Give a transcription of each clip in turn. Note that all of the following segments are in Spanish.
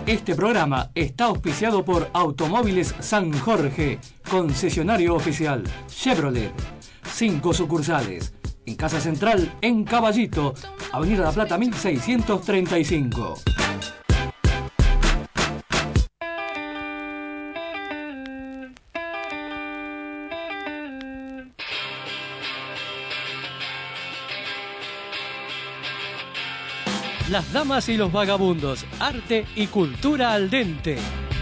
Este programa está auspiciado por Automóviles San Jorge, concesionario oficial Chevrolet. 5 sucursales. En Casa Central, en Caballito, Avenida La Plata 1635. Las damas y los vagabundos, arte y cultura al dente.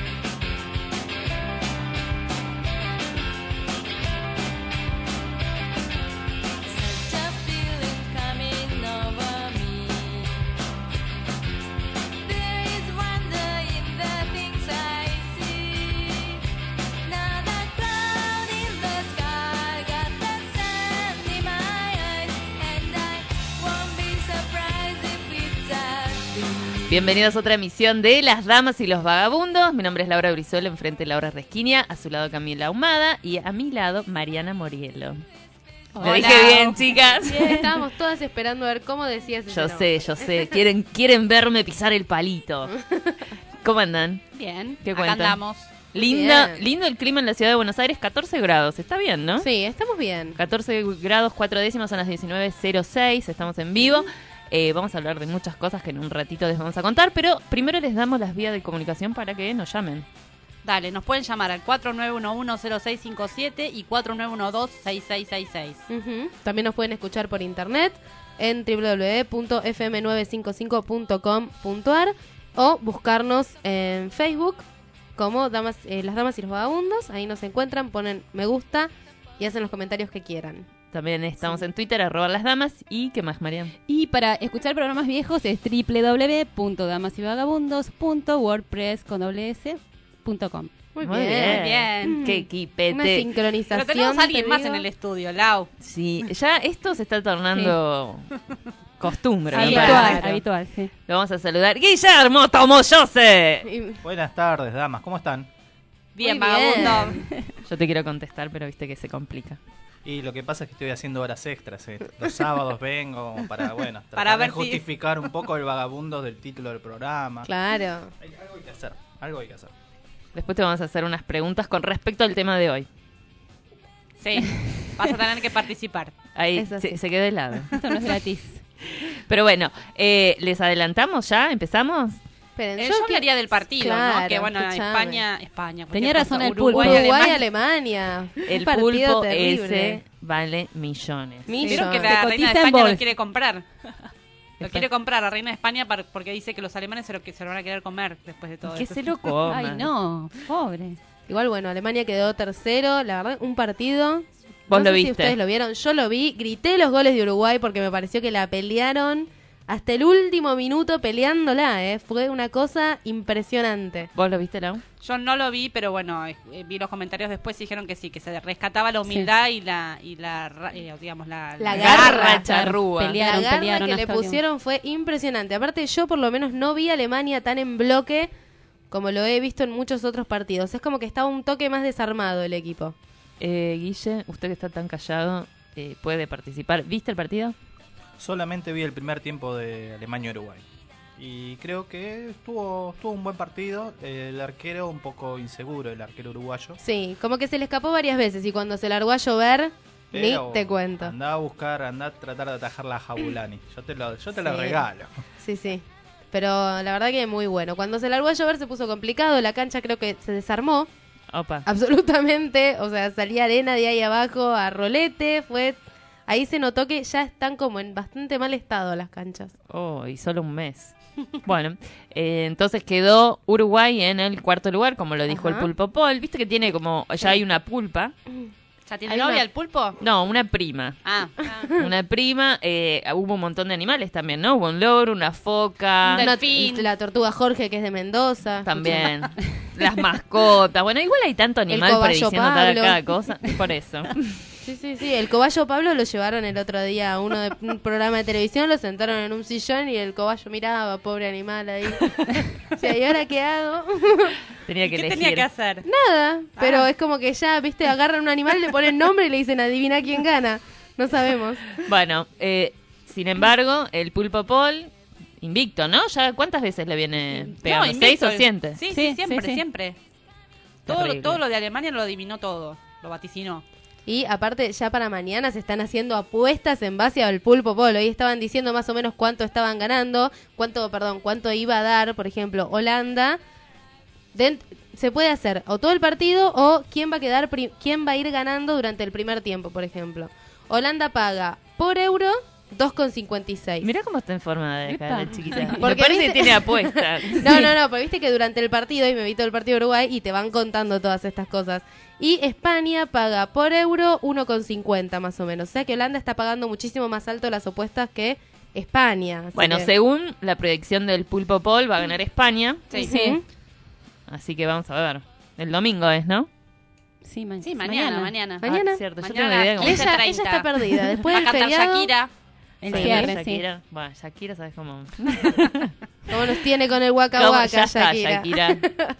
Bienvenidos a otra emisión de Las Damas y los Vagabundos. Mi nombre es Laura Brizuela, enfrente de Laura Resquinia, a su lado Camila Ahumada y a mi lado Mariana Morielo. Hola. ¿Lo dije bien, chicas? Bien, estábamos todas esperando a ver cómo decías ese nombre. Yo sé. Quieren verme pisar el palito. ¿Cómo andan? Bien, ¿Qué acá cuentan? andamos. Lindo el clima en la ciudad de Buenos Aires, 14 grados. Está bien, ¿no? Sí, estamos bien. 14 grados, 4 décimas, son las 19:06. Estamos en vivo. Vamos a hablar de muchas cosas que en un ratito les vamos a contar, pero primero les damos las vías de comunicación para que nos llamen. Dale, nos pueden llamar al 4911-0657 y 4912-6666. También nos pueden escuchar por internet en www.fm955.com.ar o buscarnos en Facebook como Las Damas y los Vagabundos. Ahí nos encuentran, ponen me gusta y hacen los comentarios que quieran. También estamos en Twitter, @lasdamas. ¿Y qué más, María? Y para escuchar programas viejos es www.damasyvagabundos.wordpress.com. Muy Muy bien. Qué equipete. Una sincronización. Pero tenemos a alguien te más digo. en el estudio, Lau. Sí, ya esto se está tornando costumbre. me Habitual. parece. Habitual, sí. Lo vamos a saludar. Guillermo Tomosose. Y- Buenas tardes, damas, ¿cómo están? Bien, Muy vagabundo. Yo te quiero contestar, pero viste que se complica. Y lo que pasa es que estoy haciendo horas extras. Los sábados vengo como para, bueno, Para tratar ver de si- justificar un poco el vagabundo del título del programa. Claro. Algo hay que hacer, algo hay que hacer. Después te vamos a hacer unas preguntas con respecto al tema de hoy. Sí, vas a tener que participar. Ahí Es así. se quedó de lado. Esto no es gratis. Pero bueno, ¿les adelantamos ya? ¿Empezamos? Esperen, Yo hablaría del partido, Claro, ¿no? Que bueno, escuchame. España. Tenía cualquier razón cosa. el pulpo. Uruguay, Uruguay, Alemania. Alemania. El Un partido pulpo terrible. ese vale millones. Vieron que Se la reina de cotiza en España bolsa. lo quiere comprar. Lo quiere comprar la reina de España porque dice que los alemanes se lo van a querer comer después de todo Que eso. se lo coman. Ay, no, pobre. Igual, bueno, Alemania quedó tercero. La verdad, un partido. ¿Vos No lo sé si viste? ustedes lo vieron. Yo lo vi. Grité los goles de Uruguay porque me pareció que la pelearon hasta el último minuto peleándola, ¿eh? Fue una cosa impresionante. ¿Vos lo viste, Lau? Yo no lo vi, pero bueno, vi los comentarios después y dijeron que sí, que se rescataba la humildad y digamos la La garra. charrúa. Pelearon, la garra pelearon que le hasta el pusieron fue impresionante. Aparte, yo por lo menos no vi a Alemania tan en bloque como lo he visto en muchos otros partidos. Es como que estaba un toque más desarmado el equipo. Guille, usted que está tan callado, puede participar. ¿Viste el partido? Solamente vi el primer tiempo de Alemania-Uruguay. Y creo que estuvo un buen partido. El arquero un poco inseguro, el arquero uruguayo. Sí, como que se le escapó varias veces y cuando se largó a llover, Pero ni te cuento. Andá a tratar de atajar la Jabulani. Yo te la Sí. regalo. Sí, sí. Pero la verdad que muy bueno. Cuando se largó a llover se puso complicado, la cancha creo que se desarmó Opa. absolutamente. O sea, salía arena de ahí abajo a rolete, ahí se notó que ya están como en bastante mal estado las canchas. Oh, y solo un mes. Bueno, entonces quedó Uruguay en el cuarto lugar, como lo dijo Ajá. el Pulpo Paul. ¿Viste que tiene como, ya hay una pulpa? ¿Ya tiene Hay novia una- el pulpo? No, una prima. Ah, Una prima, hubo un montón de animales también, ¿no? Hubo un loro, una foca, Un delfín. La tortuga Jorge, que es de Mendoza. también las mascotas. Bueno, igual hay tanto animal cobayo prediciendo Pablo. cada cosa, por eso. Sí, sí, sí. El cobayo Pablo lo llevaron el otro día a uno de un programa de televisión, lo sentaron en un sillón y el cobayo miraba, pobre animal ahí. Sí, ¿y ahora qué hago? Tenía que ¿qué elegir. tenía que hacer? Nada, pero es como que ya, viste, agarran un animal, le ponen nombre y le dicen adivina quién gana. No sabemos. Bueno, sin embargo, el Pulpo Paul invicto, ¿no? ¿Ya cuántas veces le viene pegando? No, invicto. 6 o 7. Sí, Sí, siempre, sí, sí. siempre. Terrible. Todo lo de Alemania lo adivinó todo, lo vaticinó. Y aparte, ya para mañana se están haciendo apuestas en base al pulpo polo. Y estaban diciendo más o menos cuánto estaban ganando, cuánto iba a dar, por ejemplo, Holanda. Se puede hacer o todo el partido o quién va a ir ganando durante el primer tiempo, por ejemplo. Holanda paga por euro 2,56. Mirá cómo está en forma de acá, la chiquita. Me Porque parece viste- que tiene apuestas. No, porque viste que durante el partido, y me vi todo el partido de Uruguay, y te van contando todas estas cosas. Y España paga por euro 1,50 más o menos. O sea que Holanda está pagando muchísimo más alto las apuestas que España. Así Bueno, que- según la predicción del Pulpo Paul, va a ganar España. Sí. Ujú. Así que vamos a ver. El domingo es, ¿no? Sí, Sí, mañana. Mañana. Ah, cierto, yo tengo Mañana, idea cómo- 15:30. Ella está perdida. Después Va a del cantar feriado, Shakira. El Sí, cierre, sí. Shakira. Bueno, Shakira, ¿sabes cómo? ¿cómo nos tiene con el Waka ¿Cómo? Waka, Ya está, Shakira?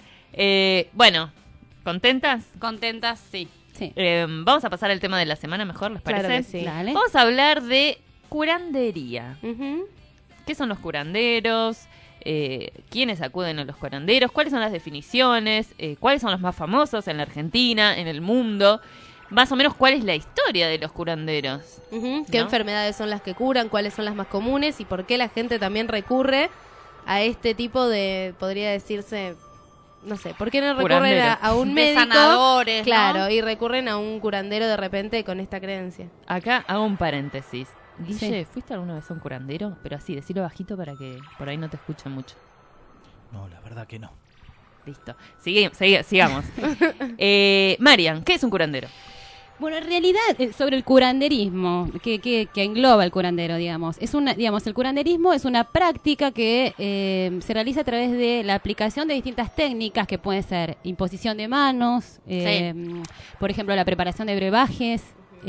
Bueno, ¿contentas? Contentas, sí. Sí. Vamos a pasar al tema de la semana mejor, ¿les Claro parece? que sí. Dale. Vamos a hablar de curandería. Ujú. ¿Qué son los curanderos? ¿Quiénes acuden a los curanderos? ¿Cuáles son las definiciones? ¿Cuáles son los más famosos en la Argentina, en el mundo? Más o menos, ¿cuál es la historia de los curanderos? Ujú. ¿Qué ¿No? enfermedades son las que curan? ¿Cuáles son las más comunes? ¿Y por qué la gente también recurre a este tipo de, podría decirse, no sé, ¿por qué no recurren Curandero. a un De médico? sanadores, ¿no? Claro, y recurren a un curandero de repente con esta creencia. Acá hago un paréntesis. Guille, Sí. ¿fuiste alguna vez a un curandero? Pero así, decilo bajito para que por ahí no te escuchen mucho. No, la verdad que no. Listo. Sigamos. Marian, ¿qué es un curandero? Bueno, en realidad, sobre el curanderismo, que engloba el curandero, digamos, el curanderismo es una práctica que se realiza a través de la aplicación de distintas técnicas, que pueden ser imposición de manos, por ejemplo, la preparación de brebajes,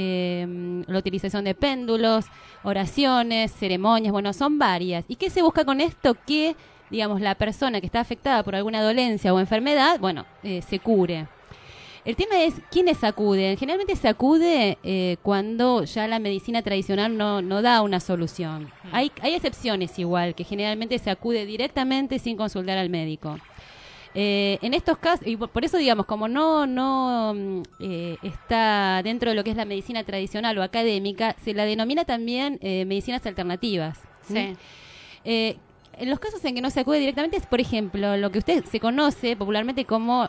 la utilización de péndulos, oraciones, ceremonias, bueno, son varias. ¿Y qué se busca con esto? Que, digamos, la persona que está afectada por alguna dolencia o enfermedad, bueno, se cure. El tema es quiénes acuden. Generalmente se acude cuando ya la medicina tradicional no da una solución. Hay excepciones igual, que generalmente se acude directamente sin consultar al médico. En estos casos, y por eso digamos, como no está dentro de lo que es la medicina tradicional o académica, se la denomina también medicinas alternativas. Sí. En los casos en que no se acude directamente es, por ejemplo, lo que usted se conoce popularmente como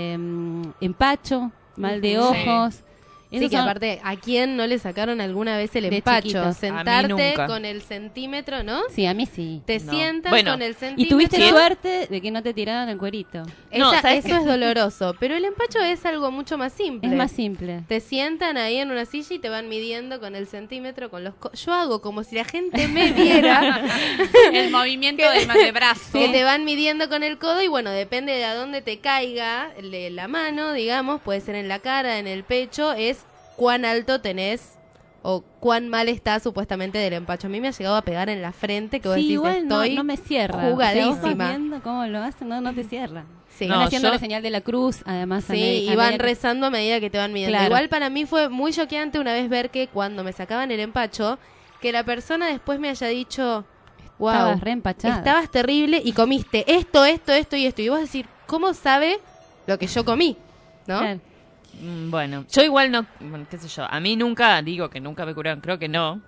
empacho, mal de ojos. Sí, Esos que son- aparte, ¿a quién no le sacaron alguna vez el De empacho? chiquitos. Sentarte nunca. con el centímetro, ¿no? Sí, a mí sí. Te No. sientan Bueno, con el Y centímetro. tuviste suerte de que no te tiraron el cuerito. No, ¿sabes Eso es doloroso, pero el empacho es algo mucho más simple. Es más simple. Te sientan ahí en una silla y te van midiendo con el centímetro, con los... Yo hago como si la gente me viera, El movimiento de brazo. que te van midiendo con el codo y bueno, depende de a dónde te caiga la mano, digamos, puede ser en la cara, en el pecho, es cuán alto tenés o cuán mal está supuestamente del empacho. A mí me ha llegado a pegar en la frente, que vos Sí, decís, igual estoy no me cierra. O sea, jugadísima. vos vas viendo cómo lo hacen, no te cierra. Sí. No, Van haciendo yo- la señal de la cruz, además. Sí, y van rezando a medida que te van midiendo. Claro. Igual para mí fue muy choqueante una vez ver que cuando me sacaban el empacho, que la persona después me haya dicho, wow, Estabas re empachada. estabas terrible y comiste esto y esto. Y vos decir, ¿cómo sabe lo que yo comí? ¿No? Claro. Bueno, yo igual no, bueno, qué sé yo, a mí nunca, digo que nunca me curaron, creo que no,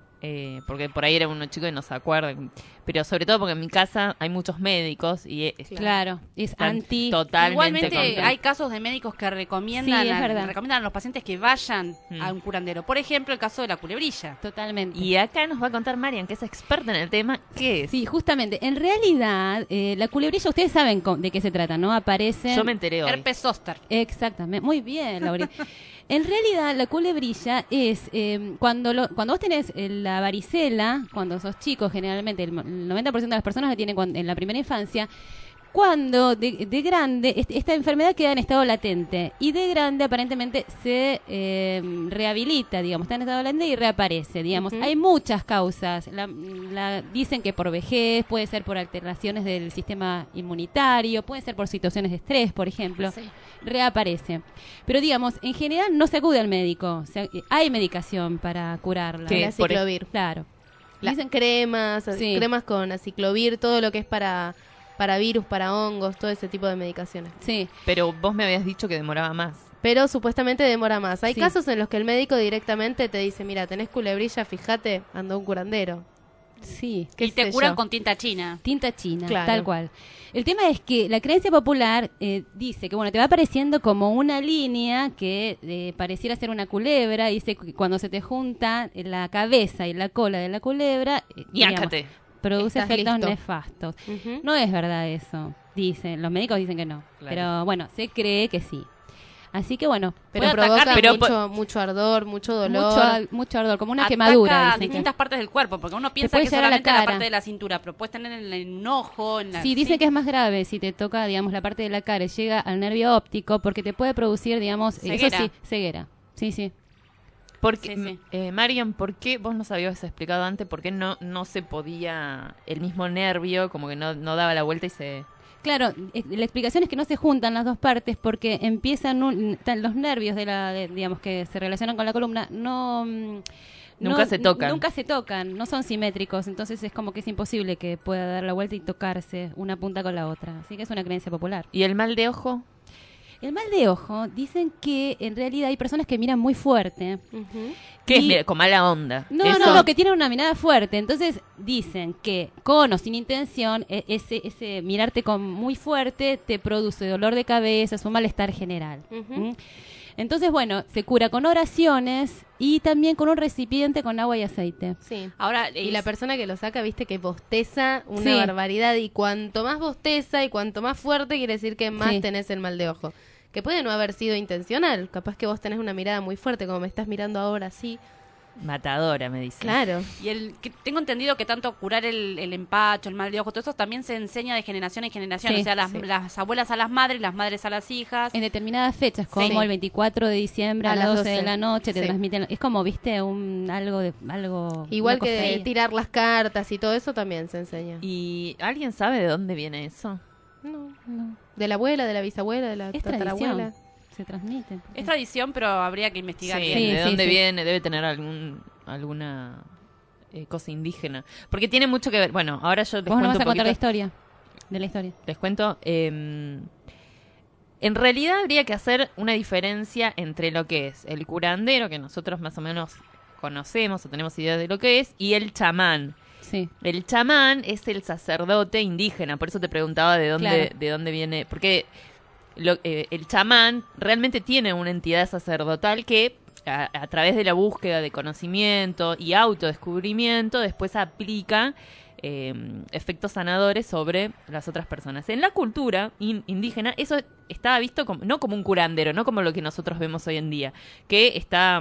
porque por ahí era uno chico y no se acuerdan, pero sobre todo porque en mi casa hay muchos médicos y Claro, es están anti. totalmente Igualmente contra. hay casos de médicos que recomiendan, Sí, es verdad. recomiendan a los pacientes que vayan Mm. a un curandero. Por ejemplo, el caso de la culebrilla. Totalmente. Y acá nos va a contar Marian, que es experta en el tema, ¿qué es? Sí, justamente. En realidad, la culebrilla, ustedes saben de qué se trata, ¿no? Aparece. Yo me enteré hoy. Herpes zóster. Exactamente. Muy bien, Laurita. En realidad, la culebrilla es cuando vos tenés la varicela, cuando sos chico, generalmente el 90% de las personas la tienen en la primera infancia. Cuando de grande, esta enfermedad queda en estado latente y de grande aparentemente se rehabilita, digamos, está en estado latente y reaparece, digamos. Ujú. Hay muchas causas. Dicen que por vejez, puede ser por alteraciones del sistema inmunitario, puede ser por situaciones de estrés, por ejemplo. Reaparece. Pero digamos, en general no se acude al médico. Hay medicación para curarla. ¿Qué? La ciclovir. Claro. Las Dicen- cremas, Sí. cremas con aciclovir, todo lo que es para virus, para hongos, todo ese tipo de medicaciones. Sí, Pero vos me habías dicho que demoraba más. Pero supuestamente demora más. Hay Sí. casos en los que el médico directamente te dice, mira, tenés culebrilla, fíjate, anda un curandero. sí. ¿Qué Y te sé curan yo? con tinta china. Tinta china, Claro. tal cual. El tema es que la creencia popular dice que, bueno, te va apareciendo como una línea que pareciera ser una culebra. Dice que cuando se te junta la cabeza y la cola de la culebra, Ñácate. produce Estás efectos listo. nefastos. Ujú. No es verdad eso, dicen. Los médicos dicen que no. Claro. Pero bueno, se cree que sí. Así que bueno, Pero Puede atacar, provoca pero mucho ardor, mucho dolor. mucho ardor, como una Ataca quemadura. dicen que- distintas partes del cuerpo, porque uno piensa puede que llegar a la solamente la cara. parte de la cintura, pero puedes tener en un ojo, en la... Sí, dicen que es más grave si te toca, digamos, la parte de la cara y llega al nervio óptico porque te puede producir, digamos, Ceguera. eso sí, ceguera. Sí, sí. Porque, Sí, Marian, ¿por qué vos nos habías explicado antes por qué no se podía el mismo nervio, como que no daba la vuelta y se... Claro, la explicación es que no se juntan las dos partes porque empiezan los nervios digamos, que se relacionan con la columna, Nunca se tocan. Nunca se tocan, no son simétricos, entonces es como que es imposible que pueda dar la vuelta y tocarse una punta con la otra. Así que es una creencia popular. ¿Y el mal de ojo? El mal de ojo, dicen que en realidad hay personas que miran muy fuerte. Ujú. ¿Qué es? Y- Mira, con mala onda. No, Eso. no, que tienen una mirada fuerte. Entonces dicen que con o sin intención, ese mirarte con muy fuerte te produce dolor de cabeza, es un malestar general. Ujú. ¿Mm? Entonces, bueno, se cura con oraciones y también con un recipiente con agua y aceite. Sí. Ahora, Y la persona que lo saca, viste que bosteza una Sí. barbaridad. Y cuanto más bosteza y cuanto más fuerte, quiere decir que más Sí. tenés el mal de ojo. Que puede no haber sido intencional. Capaz que vos tenés una mirada muy fuerte, como me estás mirando ahora así. Matadora, me dice. Claro. Y que tengo entendido que tanto curar el empacho, el mal de ojo, todo eso también se enseña de generación en generación. Sí, O sea, las abuelas a las madres a las hijas. En determinadas fechas, como Sí. el 24 de diciembre a A las las 12 de 12. la noche, te Sí. transmiten. Es como, viste, algo. Igual una que cosa de ahí. tirar las cartas y todo eso también se enseña. ¿Y alguien sabe de dónde viene eso? No. No, De la abuela, de la bisabuela, de la es tatarabuela. tradición. Se transmite. Es tradición, pero habría que investigar Sí, bien. Sí, ¿de sí, dónde sí. viene? Debe tener alguna cosa indígena. Porque tiene mucho que ver. Bueno, ahora yo les Vos no cuento vas a un contar la poquito. historia. De la historia. Les cuento. En realidad habría que hacer una diferencia entre lo que es el curandero, que nosotros más o menos conocemos o tenemos idea de lo que es, y el chamán. Sí. El chamán es el sacerdote indígena, por eso te preguntaba de dónde, Claro. de dónde viene, porque el chamán realmente tiene una entidad sacerdotal que a través de la búsqueda de conocimiento y autodescubrimiento después aplica efectos sanadores sobre las otras personas. En la cultura indígena eso estaba visto como, no como un curandero, no como lo que nosotros vemos hoy en día, que está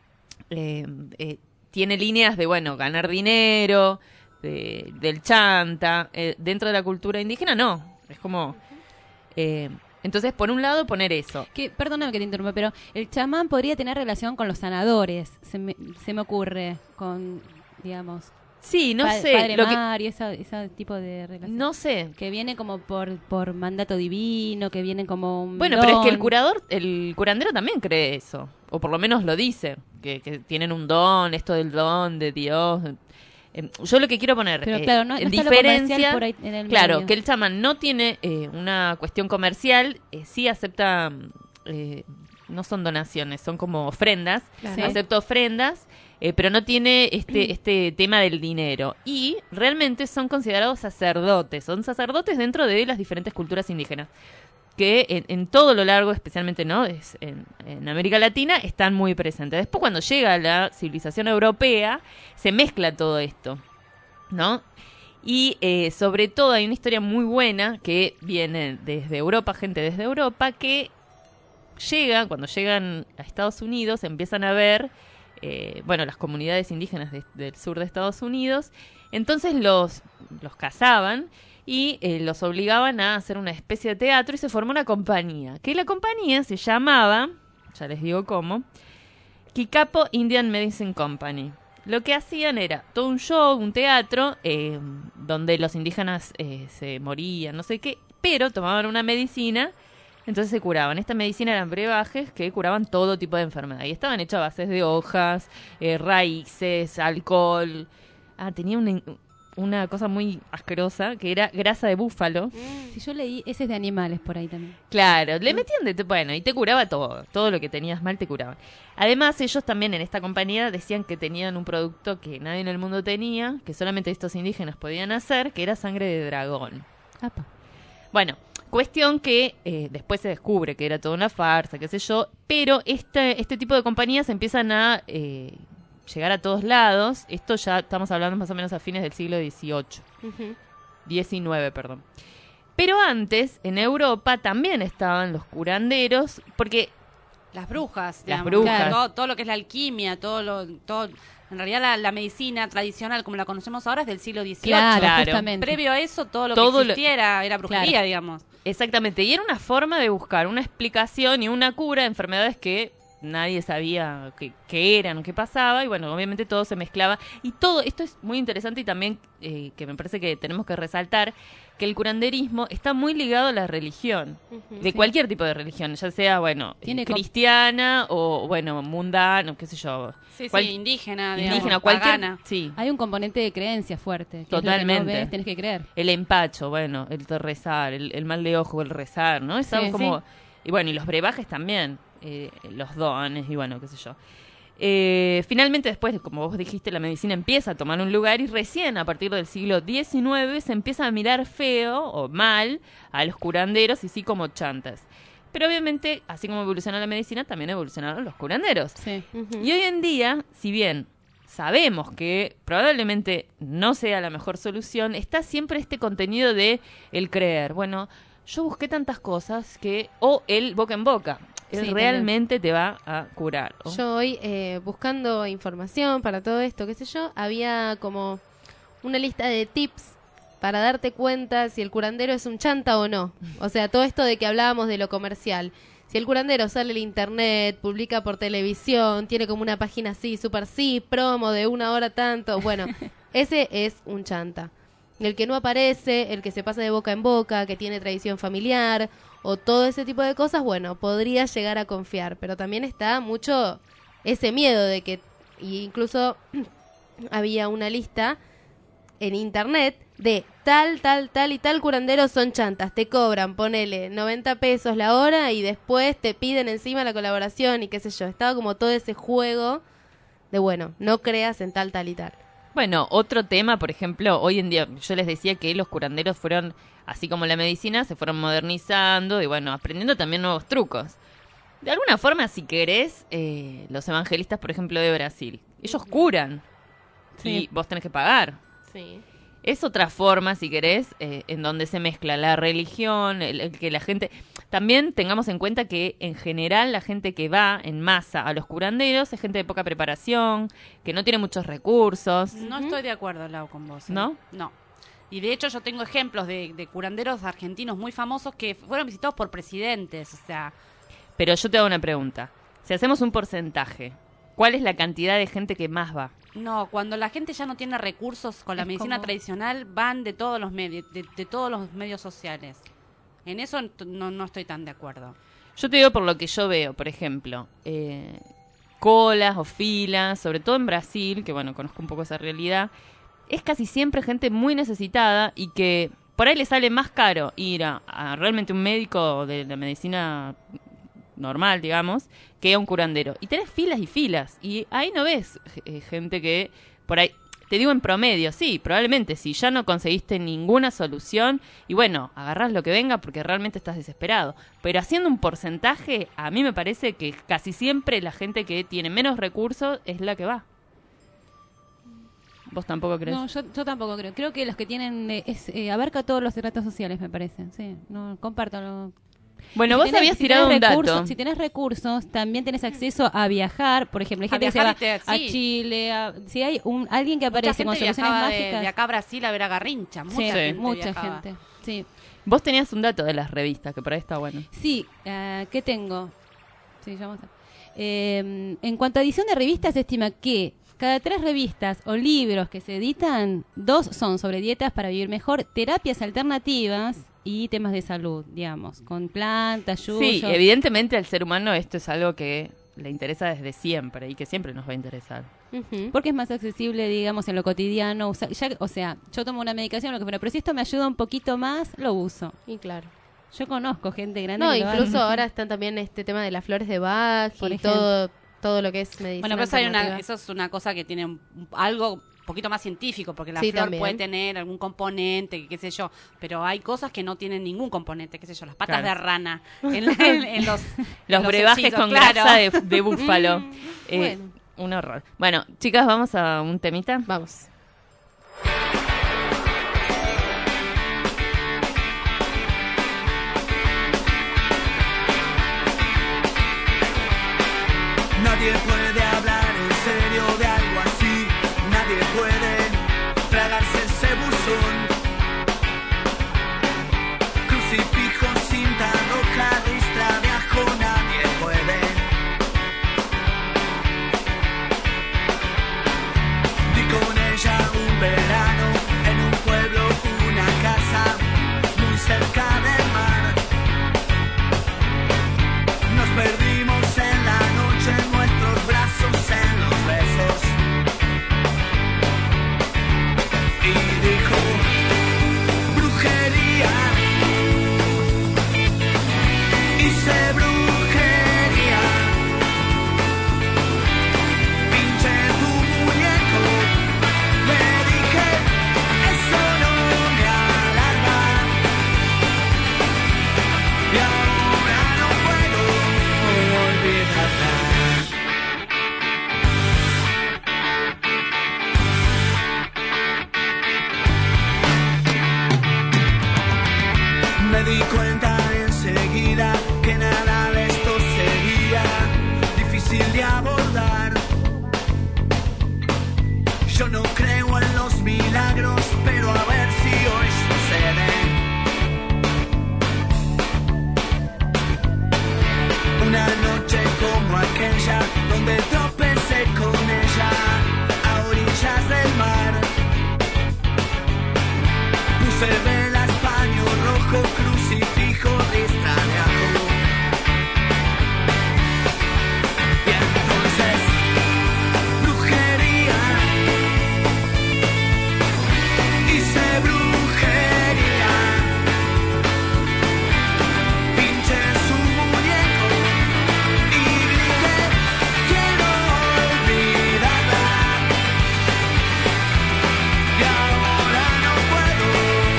tiene líneas de, bueno, ganar dinero, del chanta. Dentro de la cultura indígena, no. Es como... entonces, por un lado, poner eso. Que, perdóname que te interrumpa, pero el chamán podría tener relación con los sanadores. Se me ocurre con, digamos, Sí, no sé. Padre Lo que, Mar y ese tipo de relación. no sé. Que viene como por mandato divino, que viene como un Bueno, pero es que don. el curandero también cree eso. O por lo menos lo dice. Que tienen un don, esto del don de Dios. Yo lo que quiero poner Pero claro, no en está lo comercial diferencia, por ahí en el claro, medio. que el chamán no tiene una cuestión comercial, sí acepta, no son donaciones, son como ofrendas, Claro. acepta ofrendas, pero no tiene este tema del dinero. Y realmente son considerados sacerdotes, son sacerdotes dentro de las diferentes culturas indígenas, que en todo lo largo, especialmente no en América Latina, están muy presentes. Después, cuando llega la civilización europea, se mezcla todo esto, ¿no? Y sobre todo hay una historia muy buena que viene desde Europa, gente desde Europa, que cuando llegan a Estados Unidos, empiezan a ver, bueno, las comunidades indígenas del sur de Estados Unidos, entonces los cazaban y los obligaban a hacer una especie de teatro y se formó una compañía, que la compañía se llamaba, ya les digo cómo, Kikapo Indian Medicine Company. Lo que hacían era todo un show, un teatro, donde los indígenas se morían, no sé qué, pero tomaban una medicina, entonces se curaban. Esta medicina eran brebajes que curaban todo tipo de enfermedad y estaban hechos a bases de hojas, raíces, alcohol. tenía una cosa muy asquerosa, que era grasa de búfalo. Si yo leí, ese es de animales por ahí también. Claro, le metían bueno, y te curaba todo lo que tenías mal te curaba. Además, ellos también en esta compañía decían que tenían un producto que nadie en el mundo tenía, que solamente estos indígenas podían hacer, que era sangre de dragón. Apa. Bueno, cuestión que después se descubre que era toda una farsa, qué sé yo, pero este tipo de compañías empiezan a llegar a todos lados. Esto ya estamos hablando más o menos a fines del siglo XVIII. 19, perdón. Pero antes, en Europa también estaban los curanderos, porque Las brujas, Las digamos. brujas. Todo lo que es la alquimia, todo en realidad la medicina tradicional como la conocemos ahora es del siglo XVIII. Claro, justamente. Previo a eso, todo lo Todo que lo- existiera era brujería, Claro. digamos. exactamente, y era una forma de buscar una explicación y una cura de enfermedades que nadie sabía qué eran, qué pasaba, y bueno, obviamente todo se mezclaba. Y todo esto es muy interesante y también que me parece que tenemos que resaltar que el curanderismo está muy ligado a la religión, de cualquier tipo de religión, ya sea, bueno, Tiene cristiana o, bueno, mundana, qué sé yo. Sí, Cual- sí, indígena, digamos, indígena, cualquier... pagana. Sí, Hay un componente de creencia fuerte. Que Totalmente. Es lo que no ves, tenés que creer. el empacho, bueno, el rezar, el mal de ojo, el rezar, ¿no? Está Sí, como... Y bueno, y los brebajes también, los dones y bueno, qué sé yo. Finalmente después, como vos dijiste, la medicina empieza a tomar un lugar y recién a partir del siglo XIX se empieza a mirar feo o mal a los curanderos y sí como chantas. Pero obviamente, así como evolucionó la medicina, también evolucionaron los curanderos. Sí. Y hoy en día, si bien sabemos que probablemente no sea la mejor solución, está siempre este contenido de el creer. Bueno, yo busqué tantas cosas que... O el boca en boca. Él Sí, realmente te va a curar. ¿o? Yo hoy, buscando información para todo esto, qué sé yo, había como una lista de tips para darte cuenta si el curandero es un chanta o no. O sea, todo esto de que hablábamos de lo comercial. Si el curandero sale en internet, publica por televisión, tiene como una página así, super sí, promo de 1 hora tanto, bueno, ese es un chanta. El que no aparece, el que se pasa de boca en boca, que tiene tradición familiar o todo ese tipo de cosas, bueno, podría llegar a confiar, pero también está mucho ese miedo de que, y incluso había una lista en internet de tal y tal curandero son chantas, te cobran, ponele 90 pesos la hora y después te piden encima la colaboración y qué sé yo, estaba como todo ese juego de bueno, no creas en tal y tal. Bueno, otro tema, por ejemplo, hoy en día yo les decía que los curanderos fueron, así como la medicina, se fueron modernizando y bueno, aprendiendo también nuevos trucos. De alguna forma, si querés, los evangelistas, por ejemplo, de Brasil, ellos curan y vos tenés que pagar. Sí. Es otra forma, si querés, en donde se mezcla la religión, el que la gente... También tengamos en cuenta que, en general, la gente que va en masa a los curanderos es gente de poca preparación, que no tiene muchos recursos. No estoy de acuerdo, Lau, con vos. ¿No? No. Y de hecho yo tengo ejemplos de curanderos argentinos muy famosos que fueron visitados por presidentes, o sea... Pero yo te hago una pregunta. Si hacemos un porcentaje, ¿cuál es la cantidad de gente que más va? No, cuando la gente ya no tiene recursos con la Es medicina como- tradicional, van de todos los medios, de todos los medios sociales. En eso no estoy tan de acuerdo. Yo te digo por lo que yo veo, por ejemplo, colas o filas, sobre todo en Brasil, que bueno, conozco un poco esa realidad, es casi siempre gente muy necesitada y que por ahí le sale más caro ir a realmente un médico de la medicina normal, digamos, que a un curandero. Y tenés filas y filas, y ahí no ves gente que por ahí... Te digo en promedio, sí, probablemente si ya no conseguiste ninguna solución y bueno, agarrás lo que venga porque realmente estás desesperado. Pero haciendo un porcentaje, a mí me parece que casi siempre la gente que tiene menos recursos es la que va. ¿Vos tampoco crees? No, yo tampoco creo. Creo que los que tienen abarca todos los estratos sociales, me parece. Sí, no comparto. Bueno, Si vos tenés- habías si tirado tenés un recursos- dato. Si tenés recursos, también tenés acceso a viajar. Por ejemplo, hay A gente que se va viajar y a sí. Chile. Si hay alguien que Mucha aparece con gente soluciones viajaba mágicas. de acá a Brasil a ver a Garrincha. Mucha Sí, gente mucha viajaba. gente. Sí, Vos tenías un dato de las revistas, que por ahí está bueno. sí, ¿qué tengo? Sí, ya vamos a- en cuanto a edición de revistas, se estima que cada 3 revistas o libros que se editan, 2 son sobre dietas para vivir mejor, terapias alternativas y temas de salud, digamos, con plantas, Sí, yuyos. evidentemente al ser humano esto es algo que le interesa desde siempre y que siempre nos va a interesar. Ujú. Porque es más accesible, digamos, en lo cotidiano. O sea, yo tomo una medicación, lo que fuera, pero si esto me ayuda un poquito más, lo uso. Y claro. Yo conozco gente grande No, que lo incluso hace. ahora están también este tema de las flores de Bach Por y ejemplo. todo lo que es medicina. Bueno, pero eso, alternativa. eso es una cosa que tiene algo un poquito más científico, porque la Sí, flor también. puede tener algún componente, qué sé yo, pero hay cosas que no tienen ningún componente, qué sé yo, las patas Claro. de rana en los Los brebajes hechizos, con claro. grasa de búfalo. Bueno. Un horror. Bueno, chicas, vamos a un temita. Vamos. Nadie puede hablar en serio de algo así. Nadie puede tragarse ese buzón. Crucifijo, cinta roja, ristra de ajo. Nadie puede. Di con ella un verano en un pueblo, una casa muy cerca del mar. Nos perdimos en la noche, en nuestros brazos, en los besos. Y dijo, brujería. Hice brujería. Pinché tu muñeco. Le dije, eso no me alarma. Y ahora no puedo olvidarla. Me di cuenta enseguida que nada de esto sería difícil de abordar. Yo no creo en los milagros, pero a ver si hoy sucede. Una noche como aquella donde tropecé con ella a orillas del mar. Puse velas, paño rojo, crucifijo, ristra de ajo. Y entonces, brujería. Hice brujería. Pinché su muñeco y grité, quiero olvidarla. Y ahora no puedo.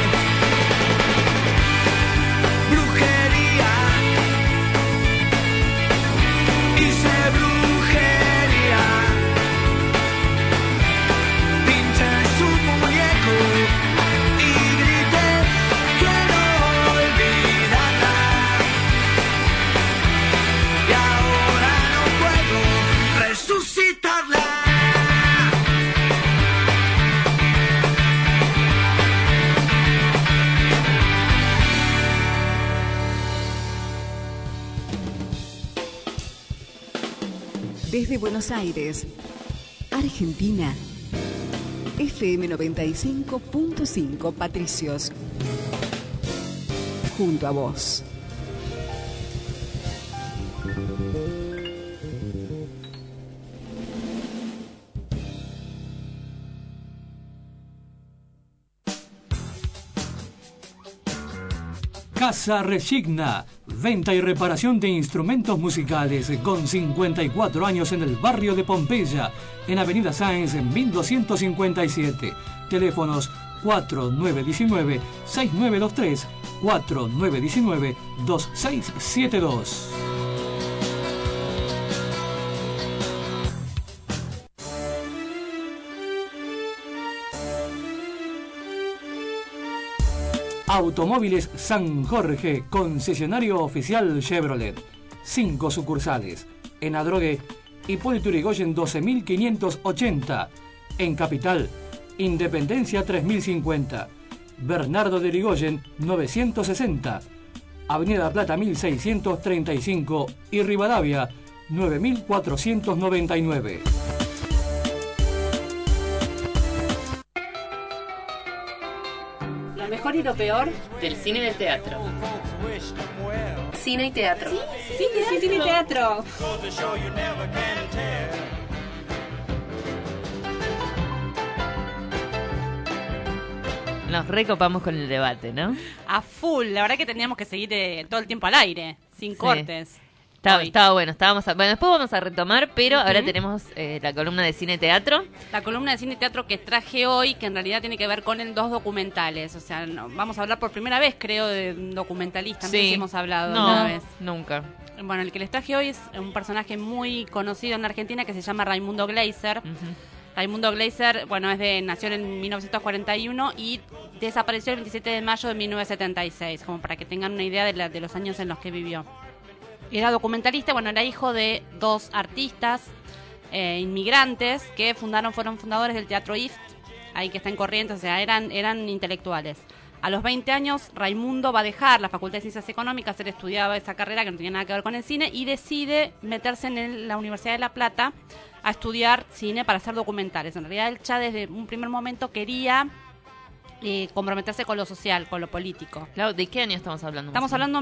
Brujería. Hice brujería. Pinché su muñeco y grité, quiero olvidarla. Y ahora no puedo resucitarla. Desde Buenos Aires, Argentina, FM 95.5 Patricios. Junto a vos. Casa Resigna, venta y reparación de instrumentos musicales con 54 años en el barrio de Pompeya, en Avenida Sáenz en 1257. Teléfonos 4919-6923, 4919-2672. Automóviles San Jorge, concesionario oficial Chevrolet. 5 sucursales. En Adrogué, Hipólito Yrigoyen 12580. En Capital, Independencia 3050. Bernardo de Yrigoyen 960. Avenida Plata 1635 y Rivadavia 9499. La mejor y lo peor del cine y del teatro. Cine y teatro. Sí, cine y teatro. Nos recopamos con el debate, ¿no? A full. La verdad que teníamos que seguir todo el tiempo al aire, sin cortes. Estaba bueno, bueno, después vamos a retomar, pero ahora tenemos la columna de cine y teatro. La columna de cine y teatro que traje hoy, que en realidad tiene que ver con dos documentales. O sea, vamos a hablar por primera vez, creo, de un documentalista. No sé si hemos hablado una vez. Nunca. Bueno, el que les traje hoy es un personaje muy conocido en Argentina que se llama Raimundo Gleiser. Raimundo Gleiser, bueno, nació en 1941 y desapareció el 27 de mayo de 1976, como para que tengan una idea de los años en los que vivió. Era documentalista, bueno, era hijo de dos artistas inmigrantes que fueron fundadores del Teatro IFT, ahí que está en Corrientes, o sea, eran intelectuales. A los 20 años, Raimundo va a dejar la Facultad de Ciencias Económicas, él estudiaba esa carrera que no tenía nada que ver con el cine, y decide meterse en la Universidad de La Plata a estudiar cine para hacer documentales. En realidad, él ya desde un primer momento quería comprometerse con lo social, con lo político. Claro, ¿de qué año estamos hablando? Estamos hablando de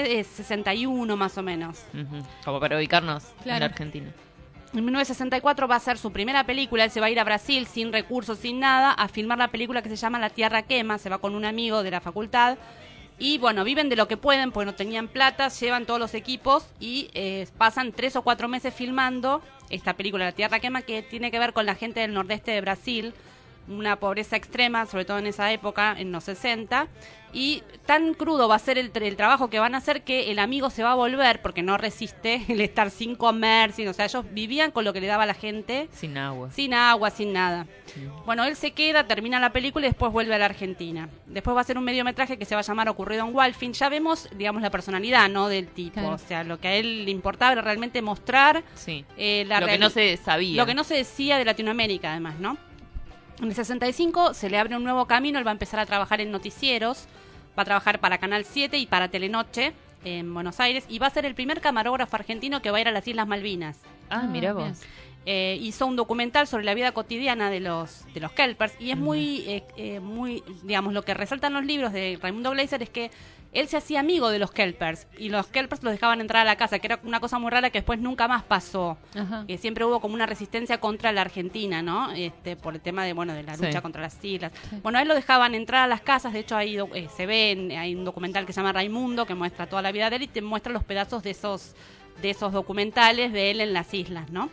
1961 más o menos. Como para ubicarnos en la Argentina. En 1964 va a ser su primera película, él se va a ir a Brasil sin recursos, sin nada, a filmar la película que se llama La Tierra Quema, se va con un amigo de la facultad y bueno, viven de lo que pueden porque no tenían plata, llevan todos los equipos y pasan 3 o 4 meses filmando esta película La Tierra Quema, que tiene que ver con la gente del nordeste de Brasil, una pobreza extrema, sobre todo en esa época, en los 60, y tan crudo va a ser el trabajo que van a hacer que el amigo se va a volver porque no resiste el estar sin comer, o sea, ellos vivían con lo que le daba la gente. Sin agua, sin nada. Bueno, él se queda, termina la película y después vuelve a la Argentina. Después va a ser un mediometraje que se va a llamar Ocurrido en Walfin. Ya vemos, digamos, la personalidad, ¿no?, del tipo. Claro. O sea, lo que a él le importaba era realmente mostrar lo que no se sabía. Lo que no se decía de Latinoamérica, además, ¿no? En el 65 se le abre un nuevo camino, él va a empezar a trabajar en noticieros, va a trabajar para Canal 7 y para Telenoche en Buenos Aires, y va a ser el primer camarógrafo argentino que va a ir a las Islas Malvinas. Mirá vos. Hizo un documental sobre la vida cotidiana de los Kelpers, y es muy, digamos, lo que resaltan los libros de Raimundo Gleiser es que él se hacía amigo de los Kelpers, y los Kelpers los dejaban entrar a la casa, que era una cosa muy rara que después nunca más pasó. Que siempre hubo como una resistencia contra la Argentina, ¿no? Por el tema de la lucha contra las islas. Bueno, a él lo dejaban entrar a las casas, de hecho ahí se ve, hay un documental que se llama Raimundo, que muestra toda la vida de él y te muestra los pedazos de esos documentales de él en las islas, ¿no?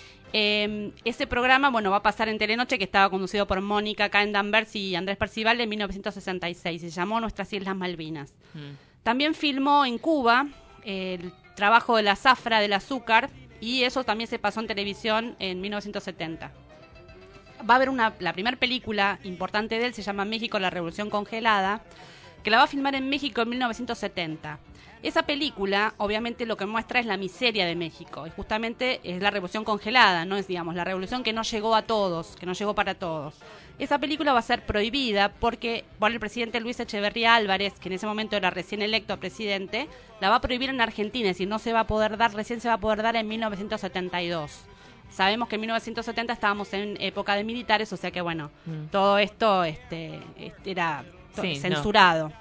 Ese programa, va a pasar en Telenoche, que estaba conducido por Mónica Caen Danvers y Andrés Percival en 1966. Se llamó Nuestras Islas Malvinas. También filmó en Cuba el trabajo de la zafra del azúcar, y eso también se pasó en televisión en 1970. Va a haber la primera película importante de él, se llama México, la Revolución Congelada, que la va a filmar en México en 1970. Esa película, obviamente, lo que muestra es la miseria de México, y justamente es la revolución congelada, no es, digamos, la revolución que no llegó a todos, que no llegó para todos. Esa película va a ser prohibida porque por el presidente Luis Echeverría Álvarez, que en ese momento era recién electo presidente, la va a prohibir en Argentina, es decir, no se va a poder dar, recién se va a poder dar en 1972. Sabemos que en 1970 estábamos en época de militares, o sea que, todo esto era censurado.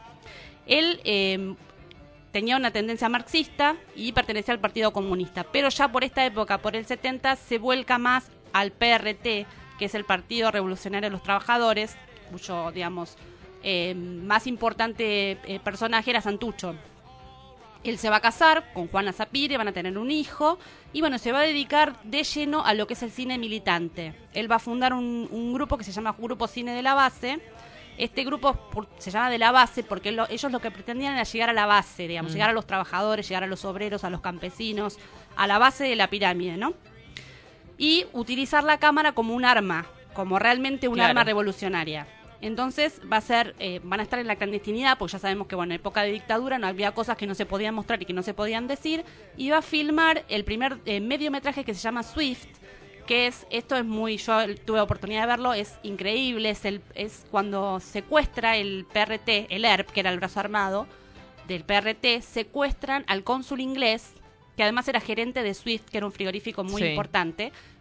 Él tenía una tendencia marxista y pertenecía al Partido Comunista, pero ya por esta época, por el 70, se vuelca más al PRT, que es el Partido Revolucionario de los Trabajadores, cuyo, digamos, más importante personaje era Santucho. Él se va a casar con Juana Sapire, van a tener un hijo, y se va a dedicar de lleno a lo que es el cine militante. Él va a fundar un grupo que se llama Grupo Cine de la Base. Este grupo se llama de la base porque ellos lo que pretendían era llegar a la base, digamos, llegar a los trabajadores, llegar a los obreros, a los campesinos, a la base de la pirámide, ¿no? Y utilizar la cámara como un arma, como realmente un arma revolucionaria. Entonces van a estar en la clandestinidad, porque ya sabemos que, en época de dictadura no había cosas que no se podían mostrar y que no se podían decir, y va a filmar el primer mediometraje que se llama Swift, que yo tuve oportunidad de verlo, es increíble, es cuando secuestra el PRT, el ERP, que era el brazo armado del PRT, secuestran al cónsul inglés, que además era gerente de Swift, que era un frigorífico muy importante,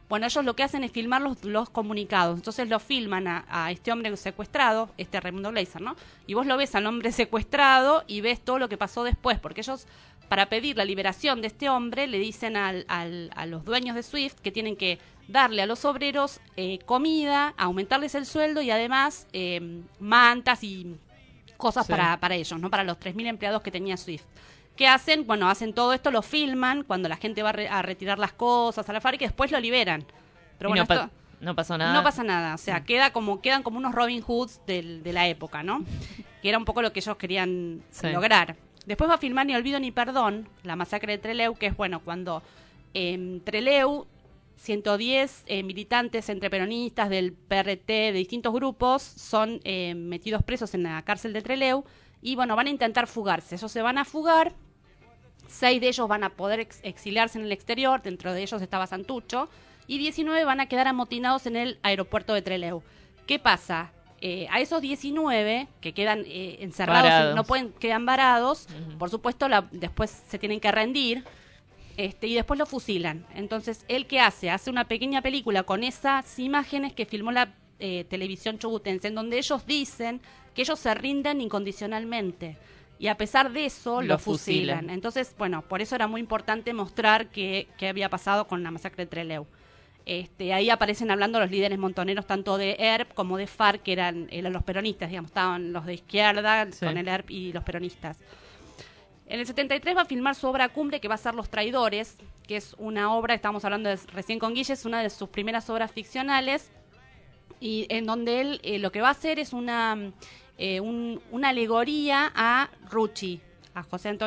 Bueno, ellos lo que hacen es filmar los comunicados. Entonces lo filman a este hombre secuestrado, Raimundo Gleiser, ¿no? Y vos lo ves al hombre secuestrado y ves todo lo que pasó después, porque ellos, para pedir la liberación de este hombre, le dicen a los dueños de Swift que tienen que darle a los obreros comida, aumentarles el sueldo y además mantas y cosas para ellos, ¿no? Para los 3.000 empleados que tenía Swift. ¿Qué hacen? Bueno, hacen todo esto, lo filman cuando la gente va a retirar las cosas a la fábrica y después lo liberan. Pero bueno, no pasó nada. No pasa nada, o sea, quedan como unos Robin Hoods de la época, ¿no? Que era un poco lo que ellos querían lograr. Después va a filmar Ni Olvido ni Perdón, la masacre de Trelew, que es, bueno, cuando Trelew, 110 militantes entre peronistas del PRT, de distintos grupos, son metidos presos en la cárcel de Trelew y, bueno, van a intentar fugarse. Ellos se van a fugar. 6 de ellos van a poder exiliarse en el exterior, dentro de ellos estaba Santucho, y 19 van a quedar amotinados en el aeropuerto de Trelew. ¿Qué pasa? A esos 19 que quedan encerrados, quedan varados, por supuesto después se tienen que rendir, y después lo fusilan. Entonces, ¿él qué hace? Hace una pequeña película con esas imágenes que filmó la televisión chubutense, en donde ellos dicen que ellos se rinden incondicionalmente. Y a pesar de eso, lo fusilan. Entonces, bueno, por eso era muy importante mostrar qué había pasado con la masacre de Trelew. Ahí aparecen hablando los líderes montoneros, tanto de ERP como de FARC, que eran los peronistas, digamos, estaban los de izquierda con el ERP y los peronistas. En el 73 va a filmar su obra cumbre, que va a ser Los Traidores, que es una obra, estamos hablando recién con Guille, es una de sus primeras obras ficcionales, y en donde él lo que va a hacer es una alegoría a Rucci, a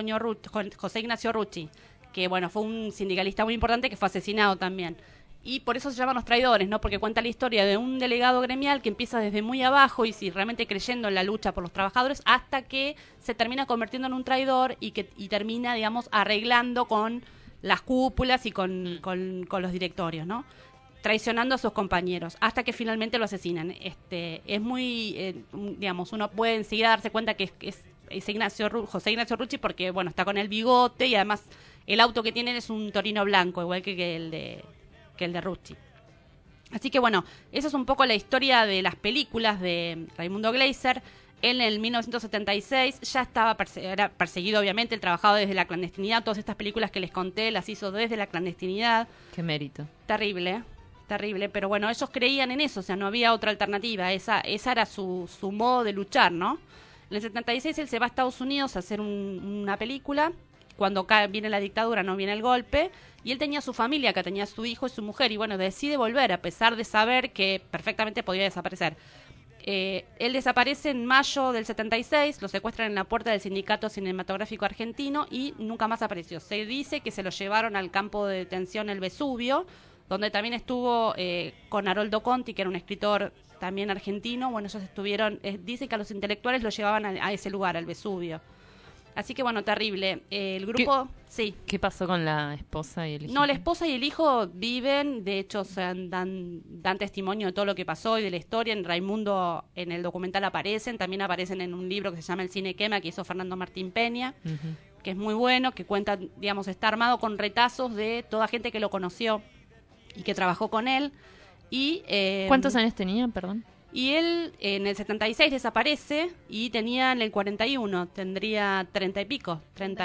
José Ignacio Rucci, que bueno, fue un sindicalista muy importante que fue asesinado también. Y por eso se llaman Los Traidores, ¿no? Porque cuenta la historia de un delegado gremial que empieza desde muy abajo y realmente creyendo en la lucha por los trabajadores, hasta que se termina convirtiendo en un traidor y termina, digamos, arreglando con las cúpulas y con los directorios, ¿no? Traicionando a sus compañeros, hasta que finalmente lo asesinan. Es muy, digamos, uno puede enseguida darse cuenta que es José Ignacio Rucci, porque, bueno, está con el bigote y además el auto que tienen es un Torino blanco, igual que el de Rucci. Así que, bueno, esa es un poco la historia de las películas de Raimundo Gleiser. En el 1976 ya era perseguido, obviamente, él trabajaba desde la clandestinidad. Todas estas películas que les conté las hizo desde la clandestinidad. Qué mérito. Terrible, pero bueno, ellos creían en eso, o sea, no había otra alternativa, esa era su modo de luchar, ¿no? En el 76 él se va a Estados Unidos a hacer una película, cuando viene la dictadura, no viene el golpe, y él tenía su familia, que tenía su hijo y su mujer, y bueno, decide volver, a pesar de saber que perfectamente podía desaparecer. Él desaparece en mayo del 76, lo secuestran en la puerta del Sindicato Cinematográfico Argentino y nunca más apareció. Se dice que se lo llevaron al campo de detención El Vesubio, donde también estuvo con Haroldo Conti, que era un escritor también argentino. Bueno, ellos estuvieron, dice que a los intelectuales lo llevaban a ese lugar, al Vesubio. Así que, bueno, terrible. El grupo, sí. ¿Qué pasó con la esposa y el hijo? No, la esposa y el hijo viven, de hecho, dan testimonio de todo lo que pasó y de la historia. En Raimundo, en el documental también aparecen en un libro que se llama El Cine Quema, que hizo Fernando Martín Peña, que es muy bueno, que cuenta, digamos, está armado con retazos de toda gente que lo conoció y que trabajó con él. Y ¿cuántos años tenía, perdón? Y él en el 76 desaparece y tenía en el 41, tendría 30 y pico,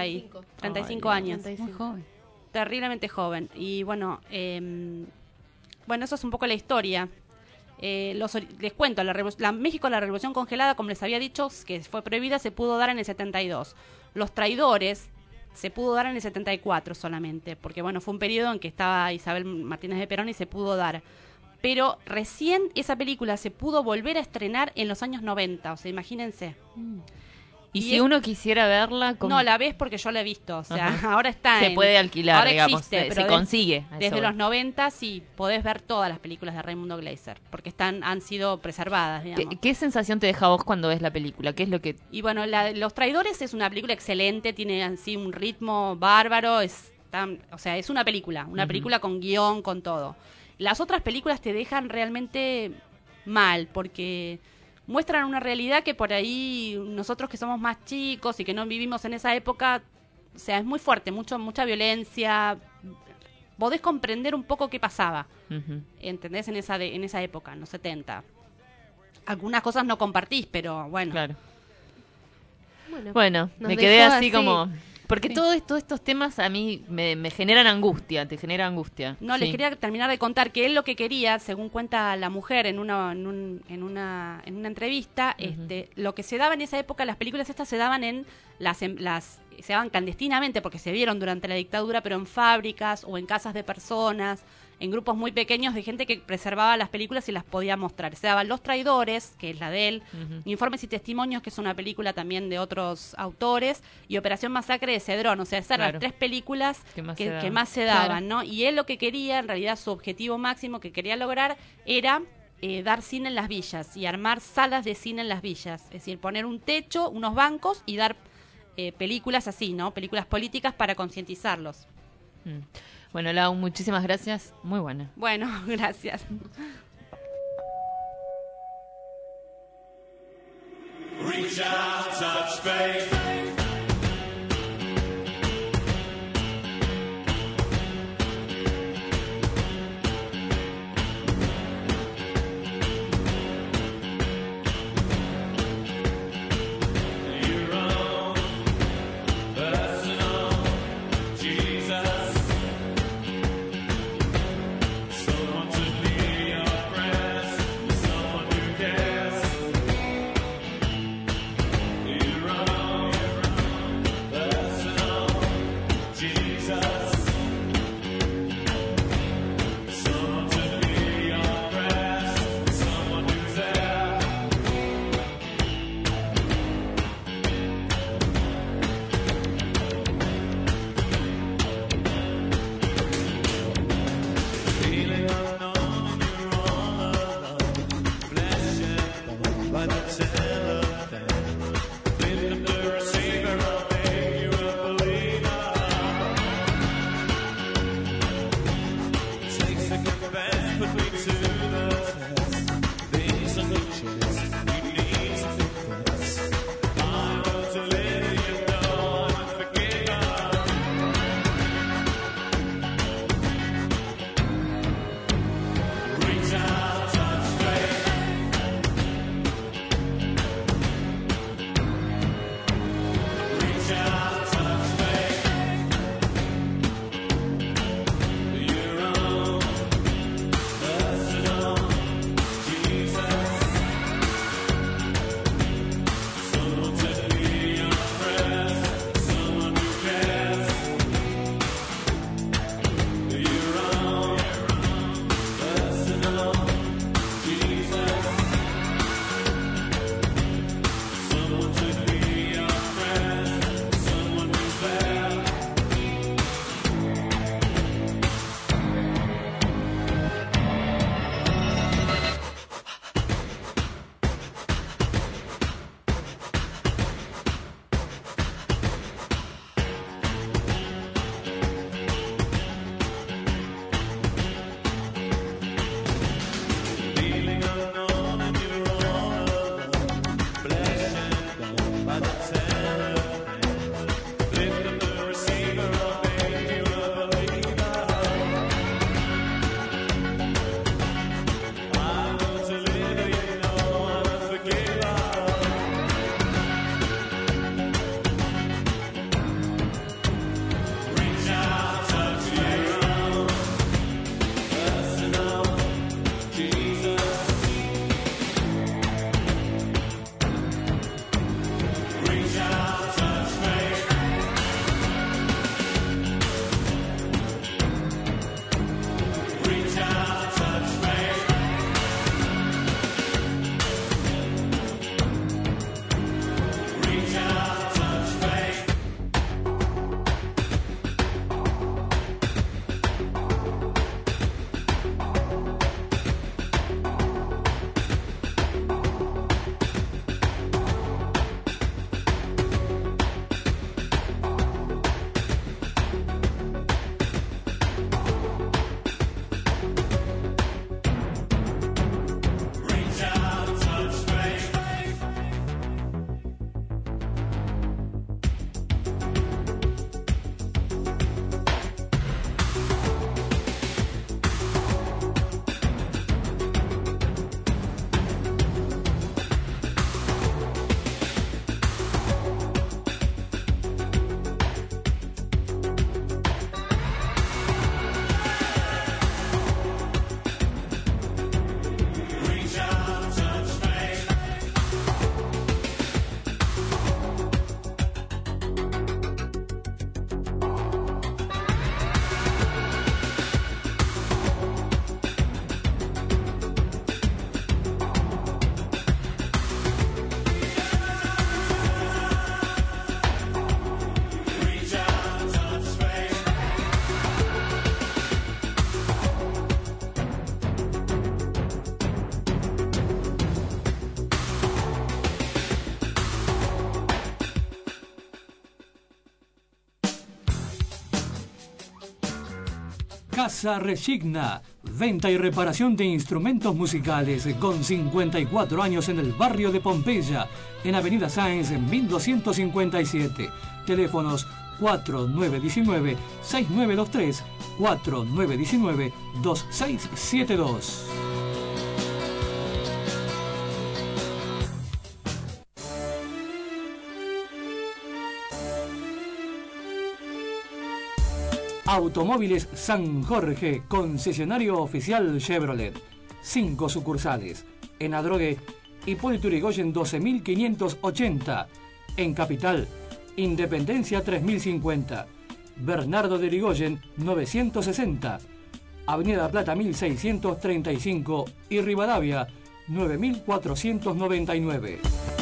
35 años. 35. Muy joven. Terriblemente joven. Y bueno, eso es un poco la historia. Les cuento, México, la revolución congelada, como les había dicho, que fue prohibida, se pudo dar en el 72. Los traidores se pudo dar en el 74 solamente, porque bueno, fue un periodo en que estaba Isabel Martínez de Perón y se pudo dar. Pero recién esa película se pudo volver a estrenar en los años 90, o sea, imagínense. Y si uno quisiera verla... No, la ves porque yo la he visto, o sea, ahora está se puede alquilar, ahora digamos, existe, se consigue. Desde los 90 sí, podés ver todas las películas de Raimundo Gleiser, porque han sido preservadas, digamos. ¿Qué sensación te deja vos cuando ves la película? ¿Qué es lo que...? Y bueno, Los Traidores es una película excelente, tiene así un ritmo bárbaro, es una película con guión, con todo. Las otras películas te dejan realmente mal, porque muestran una realidad que por ahí nosotros que somos más chicos y que no vivimos en esa época, o sea, es muy fuerte, mucha violencia, podés comprender un poco qué pasaba. Ujú. ¿Entendés? En esa época, en los 70. Algunas cosas no compartís, pero bueno. Claro. Bueno, Bueno, nos me quedé dejó así como... Porque Sí. todos estos temas a mí me generan angustia, te generan angustia. No, les Sí. quería terminar de contar que él lo que quería, según cuenta la mujer en una entrevista, lo que se daba en esa época, las películas estas se daban se daban clandestinamente porque se vieron durante la dictadura, pero en fábricas o en casas de personas, en grupos muy pequeños de gente que preservaba las películas y las podía mostrar. Se daban Los Traidores, que es la de él, Ujú. Informes y Testimonios, que es una película también de otros autores, y Operación Masacre de Cedrón. O sea, esas eran Claro. las 3 películas ¿Qué más que se que daban? más se daban, Claro. ¿no? Y él lo que quería, en realidad su objetivo máximo que quería lograr era dar cine en las villas y armar salas de cine en las villas. Es decir, poner un techo, unos bancos y dar películas así, ¿no? Películas políticas para concientizarlos. Mm. Bueno, Lau, muchísimas gracias. Muy buena. Bueno, gracias. Reach out, touch faith. Your own personal Jesus. Someone to be your friend, someone who cares. Your own Casa Resigna, venta y reparación de instrumentos musicales con 54 años en el barrio de Pompeya, en Avenida Sáenz en 1257. Teléfonos 4919-6923, 4919-2672. Automóviles San Jorge, concesionario oficial Chevrolet. 5 sucursales. En Adrogué, Hipólito Yrigoyen 12580. En Capital, Independencia 3050. Bernardo de Yrigoyen 960. Avenida Plata 1635 y Rivadavia 9499.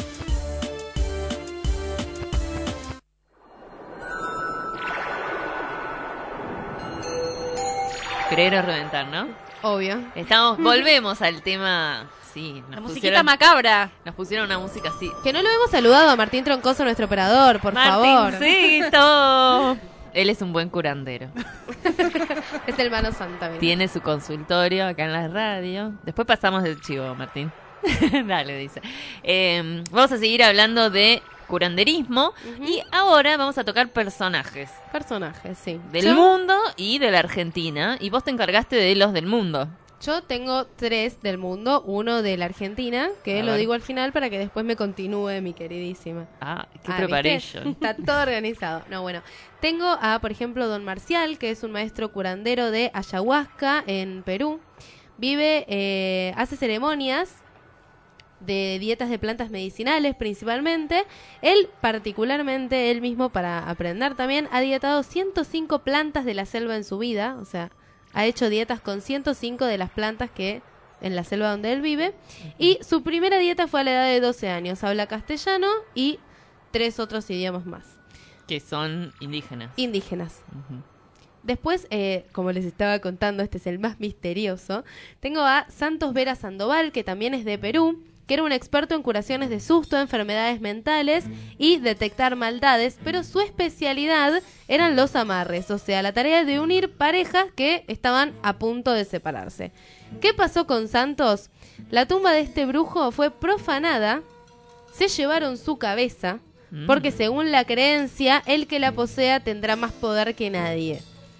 Creer o reventar, ¿no? Obvio. Volvemos al tema. Sí, La musiquita macabra. Nos pusieron una música así. Que no lo hemos saludado a Martín Troncoso, nuestro operador, por favor. Martincito. Él es un buen curandero. Es el Mano Santa. Mira. Tiene su consultorio acá en la radio. Después pasamos del chivo, Martín. Dale, dice. Vamos a seguir hablando de curanderismo. Y ahora vamos a tocar personajes. Personajes, sí. Del mundo y de la Argentina. Y vos te encargaste de los del mundo. Yo tengo 3 del mundo, 1 de la Argentina, que lo digo al final para que después me continúe mi queridísima. Qué preparation. Está todo organizado. No, bueno. Tengo a, por ejemplo, Don Marcial, que es un maestro curandero de ayahuasca en Perú. Vive, hace ceremonias de dietas de plantas medicinales principalmente. Él particularmente, él mismo para aprender también, ha dietado 105 plantas de la selva en su vida, o sea, ha hecho dietas con 105 de las plantas que en la selva donde él vive. Y su primera dieta fue a la edad de 12 años. Habla castellano y 3 otros idiomas más. Que son indígenas. Indígenas. Después, como les estaba contando, este es el más misterioso. Tengo a Santos Vera Sandoval, que también es de Perú, que era un experto en curaciones de susto, enfermedades mentales y detectar maldades, pero su especialidad eran los amarres, o sea, la tarea de unir parejas que estaban a punto de separarse. ¿Qué pasó con Santos? La tumba de este brujo fue profanada, se llevaron su cabeza, porque según la creencia, el que la posea tendrá más poder que nadie.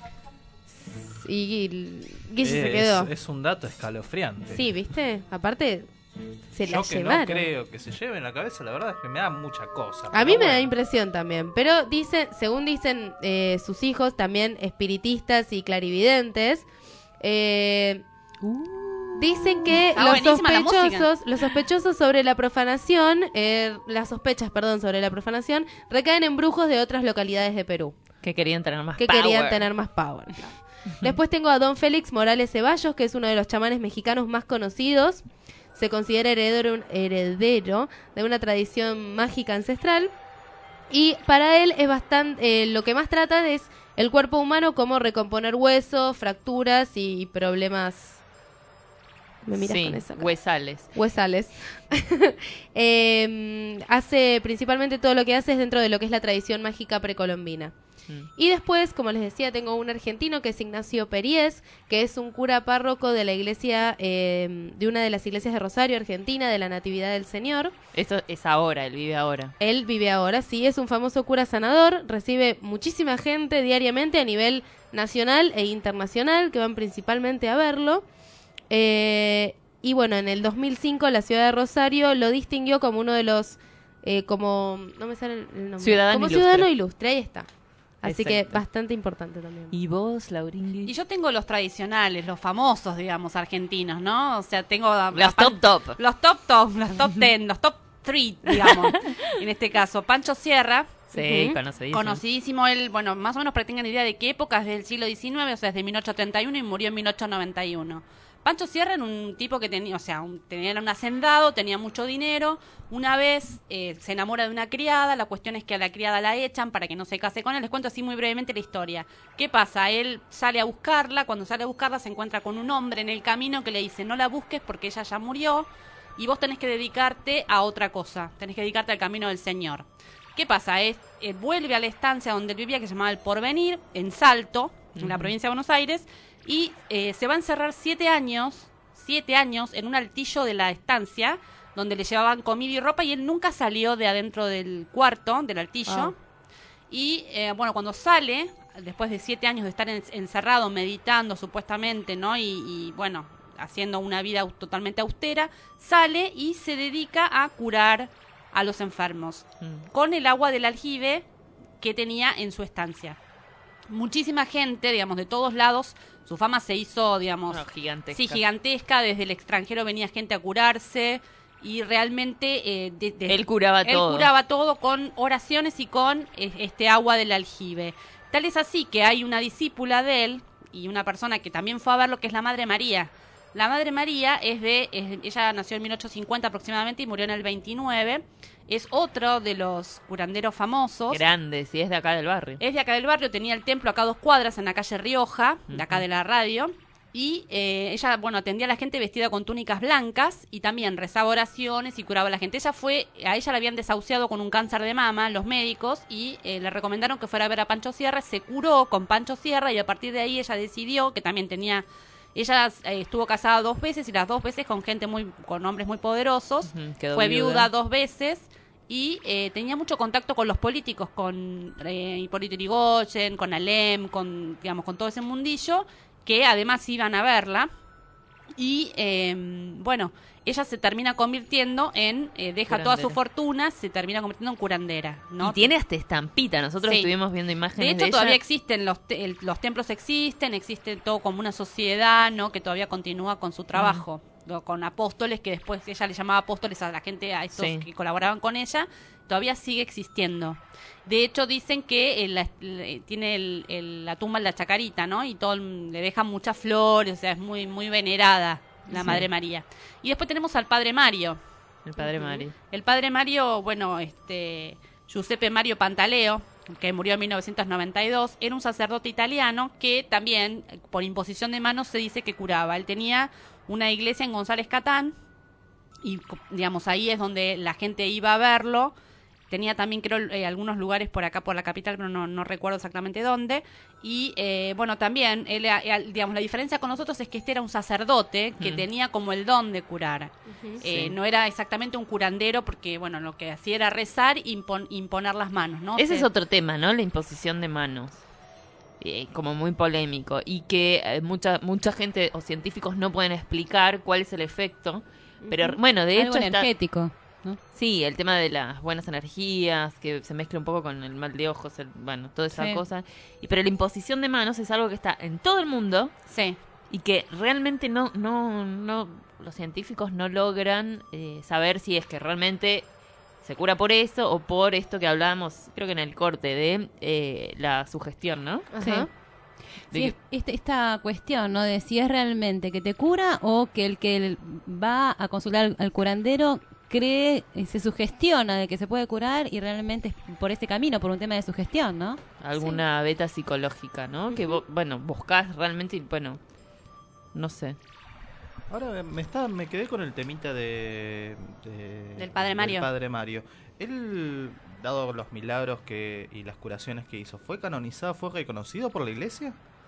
Y Guille se quedó. Es un dato escalofriante. Sí, ¿viste? Aparte, se la Yo que llevaron. no creo que se lleven la cabeza, la verdad es que me da mucha cosa. A mí me da impresión también, pero según dicen sus hijos, también espiritistas y clarividentes, dicen que los sospechosos sobre la profanación, las sospechas, sobre la profanación, recaen en brujos de otras localidades de Perú. Que querían tener más power. Después tengo a Don Félix Morales Ceballos, que es uno de los chamanes mexicanos más conocidos. Se considera heredero de una tradición mágica ancestral. Y para él es bastante, lo que más trata es el cuerpo humano, cómo recomponer huesos, fracturas y problemas. Me miras con esa cara. Huesales. Hace principalmente todo lo que hace es dentro de lo que es la tradición mágica precolombina. Y después, como les decía, tengo un argentino que es Ignacio Periés, que es un cura párroco de la iglesia, de una de las iglesias de Rosario, Argentina, de la Natividad del Señor. Esto es ahora, él vive ahora. Él vive ahora, sí, es un famoso cura sanador, recibe muchísima gente diariamente a nivel nacional e internacional, que van principalmente a verlo. Y bueno, en el 2005 la ciudad de Rosario lo distinguió como uno de los, no me sale el nombre. Ciudadano ilustre, ahí está. Así Exacto. que bastante importante también. ¿Y vos, Laurín? Y yo tengo los tradicionales, los famosos, digamos, argentinos, ¿no? O sea, tengo... Los top. Los top 10, los top 3, digamos. En este caso, Pancho Sierra. Sí, conocidísimo. Él, bueno, más o menos para que tengan idea de qué época es del siglo XIX, o sea, es de 1831 y murió en 1891. Pancho Sierra era un tipo que tenía, tenía un hacendado, tenía mucho dinero. Una vez se enamora de una criada, la cuestión es que a la criada la echan para que no se case con él. Les cuento así muy brevemente la historia. ¿Qué pasa? Él sale a buscarla, cuando sale a buscarla se encuentra con un hombre en el camino que le dice, no la busques porque ella ya murió y vos tenés que dedicarte a otra cosa, tenés que dedicarte al camino del Señor. ¿Qué pasa? Vuelve a la estancia donde él vivía, que se llamaba El Porvenir, en Salto, en la provincia de Buenos Aires. y se va a encerrar 7 años en un altillo de la estancia, donde le llevaban comida y ropa, y él nunca salió de adentro del cuarto, del altillo. Y bueno, cuando sale, después de 7 años de estar encerrado, meditando supuestamente, ¿no? Y bueno, haciendo una vida totalmente austera, sale y se dedica a curar a los enfermos con el agua del aljibe que tenía en su estancia. Muchísima gente, digamos, de todos lados, su fama se hizo, digamos, gigantesca. Sí, gigantesca. Desde el extranjero venía gente a curarse y realmente él curaba todo. Él curaba todo con oraciones y con este agua del aljibe. Tal es así que hay una discípula de él y una persona que también fue a verlo, que es la Madre María. La Madre María ella nació en 1850 aproximadamente y murió en el 29. Es otro de los curanderos famosos. Grande, sí, es de acá del barrio. Es de acá del barrio, tenía el templo acá a 2 cuadras en la calle Rioja, de acá de la radio. Y ella, bueno, atendía a la gente vestida con túnicas blancas y también rezaba oraciones y curaba a la gente. A ella la habían desahuciado con un cáncer de mama los médicos y le recomendaron que fuera a ver a Pancho Sierra. Se curó con Pancho Sierra y a partir de ahí ella decidió que también tenía... Ella estuvo casada 2 veces y las 2 veces con con hombres muy poderosos. Fue viuda 2 veces y tenía mucho contacto con los políticos, con Hipólito Yrigoyen, con Alem, con todo ese mundillo, que además iban a verla. Y bueno, ella se termina convirtiendo en, deja toda su fortuna, se termina convirtiendo en curandera, ¿no? Y tiene hasta estampita, nosotros Sí. estuvimos viendo imágenes De hecho, ella. todavía existen, los templos existe todo como una sociedad, ¿no? Que todavía continúa con su trabajo, con apóstoles, que después ella le llamaba apóstoles a la gente, a estos Sí. que colaboraban con ella, todavía sigue existiendo. De hecho, dicen que tiene la tumba en la Chacarita, ¿no? Y le dejan muchas flores, o sea, es muy, muy venerada la Sí. Madre María. Y después tenemos al Padre Mario. El padre Mari. El Padre Mario, bueno, Giuseppe Mario Pantaleo, que murió en 1992, era un sacerdote italiano que también, por imposición de manos, se dice que curaba. Él tenía una iglesia en González Catán y, digamos, ahí es donde la gente iba a verlo. Tenía también, creo, algunos lugares por acá, por la capital, pero no recuerdo exactamente dónde. Y, bueno, también, digamos, la diferencia con nosotros es que este era un sacerdote que tenía como el don de curar. Sí. No era exactamente un curandero porque, bueno, lo que hacía era rezar e imponer las manos, ¿no? Ese es otro tema, ¿no? La imposición de manos. Como muy polémico. Y que mucha gente o científicos no pueden explicar cuál es el efecto. Pero, bueno, de Algo hecho energético, ¿no? Sí, el tema de las buenas energías, que se mezcla un poco con el mal de ojos, toda esa Sí. cosa. Pero la imposición de manos es algo que está en todo el mundo Sí. y que realmente no los científicos no logran saber si es que realmente se cura por eso o por esto que hablábamos, creo que en el corte, de la sugestión, ¿no? Ajá. Sí. De Sí, esta cuestión, ¿no? De si es realmente que te cura o que el que va a consultar al curandero cree, se sugestiona de que se puede curar y realmente es por ese camino, por un tema de sugestión, ¿no? alguna beta psicológica, ¿no? Que buscás realmente, no sé. Ahora me quedé con el temita del Padre Mario. Del Padre Mario. Él, dado los milagros y las curaciones que hizo, ¿fue canonizado, fue reconocido por la iglesia?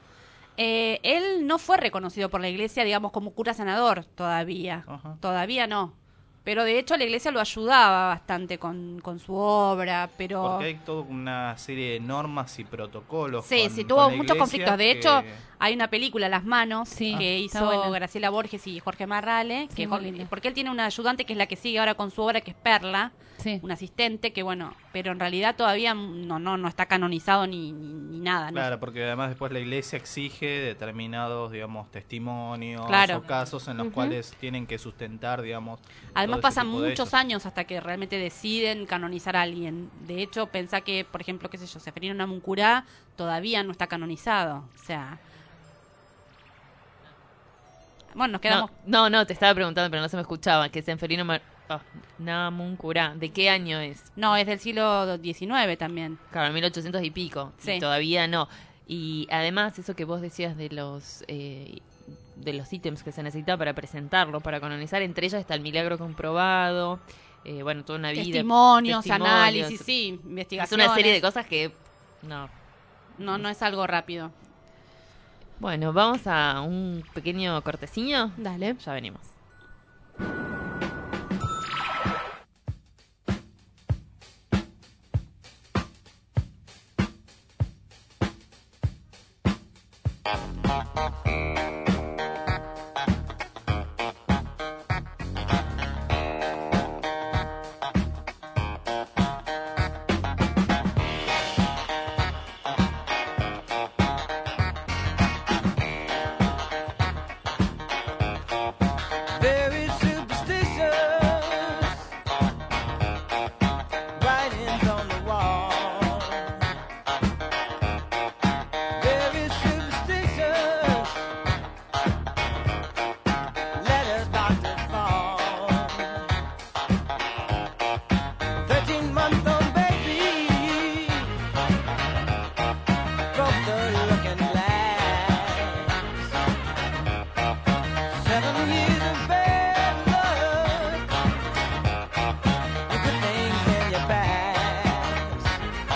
Él no fue reconocido por la iglesia, digamos, como cura sanador todavía. Ajá. Todavía no. Pero de hecho la iglesia lo ayudaba bastante con su obra, pero... Porque hay toda una serie de normas y protocolos. Sí, con tuvo la muchos iglesia conflictos. De que- hecho, hay una película, Las Manos, Sí, que está hizo buena. Graciela Borges y Jorge Marrale, Sí, muy linda. porque él tiene una ayudante que es la que sigue ahora con su obra, que es Perla, Sí. un asistente que, bueno, pero en realidad todavía no está canonizado ni nada. ¿no? Claro, porque además después la iglesia exige determinados, digamos, testimonios Claro. o casos en los cuales tienen que sustentar, digamos. Además todo ese pasan tipo de muchos hechos. años hasta que realmente deciden canonizar a alguien. De hecho, pensá que, por ejemplo, qué sé yo, Seferino Namuncurá todavía no está canonizado. O sea... Bueno, nos quedamos... No, te estaba preguntando, pero no se me escuchaba. Que Seferino Namuncurá, ¿de qué año es? No, es del siglo XIX también. Claro, 1800 y pico. Sí. Y todavía no. Y además, eso que vos decías de los ítems que se necesita para presentarlo, para canonizar, entre ellas está el milagro comprobado, toda una vida. Testimonios, análisis, sí, Es investigaciones. una serie de cosas que no. No es algo rápido. Bueno, vamos a un pequeño cortecillo. Dale. Ya venimos. Very superstitious, writings on the wall. Very superstitious, letters about to fall. 13-month-old baby broke the looking glass. 7 years of bad luck, you put things in your past.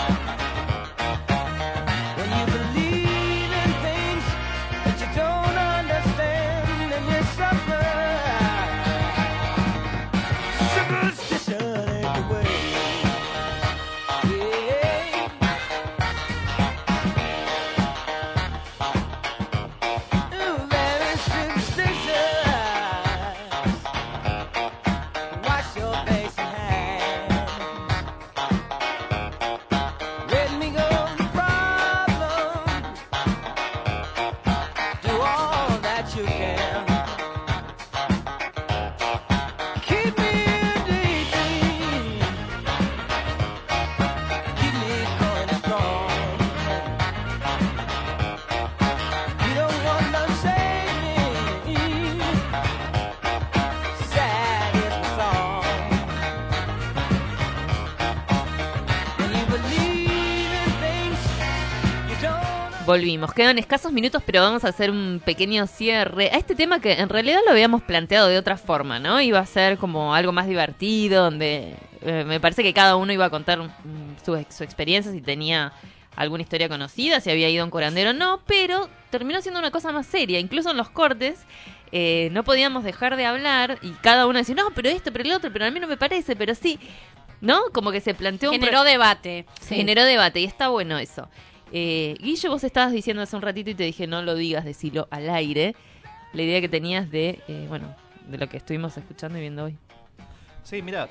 When you believe in things that you don't understand, and you suffer. Superstition ain't the way. Yeah. Ooh, very superstitious. Wash your face and hands. Let me go the problem. Do all that you can. Keep me daydream. Keep me going strong. You don't want no saving. Sad is the song. When you believe in things you don't. Volvimos. Quedan escasos minutos, pero vamos a hacer un pequeño cierre a este tema que en realidad lo habíamos planteado de otra forma, ¿no? Iba a ser como algo más divertido, donde me parece que cada uno iba a contar su experiencia, si tenía alguna historia conocida, si había ido a un curandero o no, pero terminó siendo una cosa más seria. Incluso en los cortes no podíamos dejar de hablar y cada uno decía, no, pero esto, pero el otro, pero a mí no me parece, pero sí, ¿no? Como que se planteó Generó debate. se generó debate y está bueno eso. Guille, vos estabas diciendo hace un ratito y te dije no lo digas, decilo al aire, la idea que tenías de, bueno, de lo que estuvimos escuchando y viendo hoy. Sí, mira,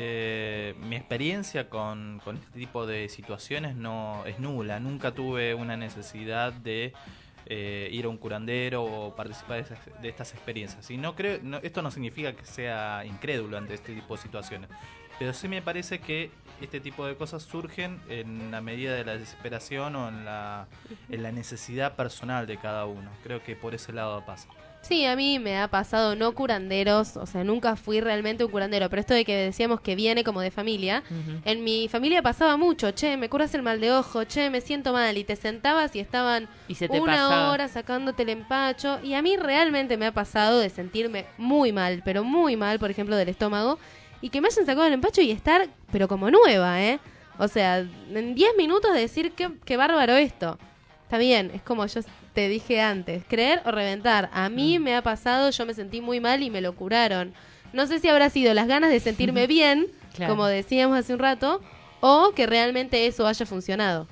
mi experiencia con este tipo de situaciones no es nula. Nunca tuve una necesidad de ir a un curandero o participar de estas experiencias. Y esto no significa que sea incrédulo ante este tipo de situaciones. Pero sí me parece que este tipo de cosas surgen en la medida de la desesperación o en la necesidad personal de cada uno. Creo que por ese lado pasa. Sí, a mí me ha pasado no curanderos, o sea, nunca fui realmente un curandero, pero esto de que decíamos que viene como de familia, en mi familia pasaba mucho, che, me curas el mal de ojo, che, me siento mal, y te sentabas y estaban Y se te una pasaba. hora sacándote el empacho, y a mí realmente me ha pasado de sentirme muy mal, pero muy mal, por ejemplo, del estómago, y que me hayan sacado el empacho y estar, pero como nueva, ¿eh? O sea, en 10 minutos decir qué bárbaro esto. Está bien, es como yo te dije antes, creer o reventar. A mí me ha pasado, yo me sentí muy mal y me lo curaron. No sé si habrá sido las ganas de sentirme bien, Claro. como decíamos hace un rato, o que realmente eso haya funcionado.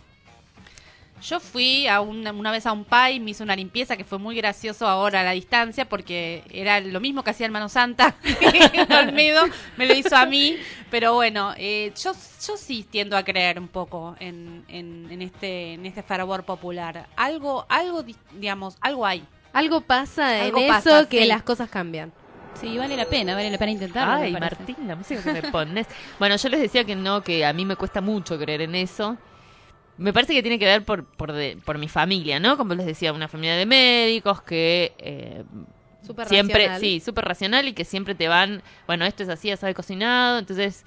Yo fui una vez a un PAI, me hizo una limpieza que fue muy gracioso ahora a la distancia porque era lo mismo que hacía el Mano Santa. Olmedo me lo hizo a mí, pero bueno, yo sí tiendo a creer un poco en este fervor popular. Algo digamos, algo hay. Algo pasa Algo en pasa, eso que sí. las cosas cambian. Sí, vale la pena intentarlo. Ay, me parece. Martín, la música que me pones. Bueno, yo les decía que no, que a mí me cuesta mucho creer en eso. Me parece que tiene que ver por mi familia, ¿no? Como les decía, una familia de médicos que Súper siempre, racional. sí, súper racional y que siempre te van, bueno, esto es así, ya sabe cocinado, entonces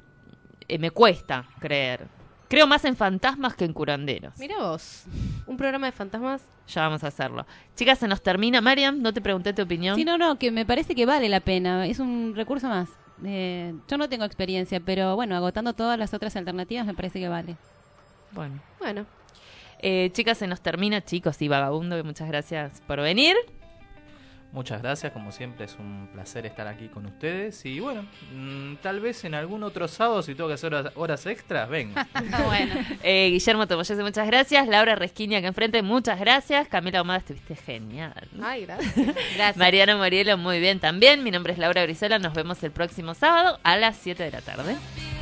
me cuesta creer. Creo más en fantasmas que en curanderos. Mira vos, un programa de fantasmas. Ya vamos a hacerlo. Chicas, se nos termina. Mariam, no te pregunté tu opinión. Sí, no, que me parece que vale la pena. Es un recurso más. Yo no tengo experiencia, pero bueno, agotando todas las otras alternativas me parece que vale. Bueno. Bueno, Chicas, se nos termina. Chicos y Vagabundo, muchas gracias por venir. Muchas gracias, como siempre es un placer estar aquí con ustedes. Y bueno, tal vez en algún otro sábado, si tengo que hacer horas extras, venga. Bueno. Guillermo Tomoyese, muchas gracias. Laura Resquiña, acá enfrente, muchas gracias. Camila Ahumada, estuviste genial. Ay, gracias. Gracias. Mariano Morielo, muy bien también. Mi nombre es Laura Brizuela, nos vemos el próximo sábado a las 7 de la tarde.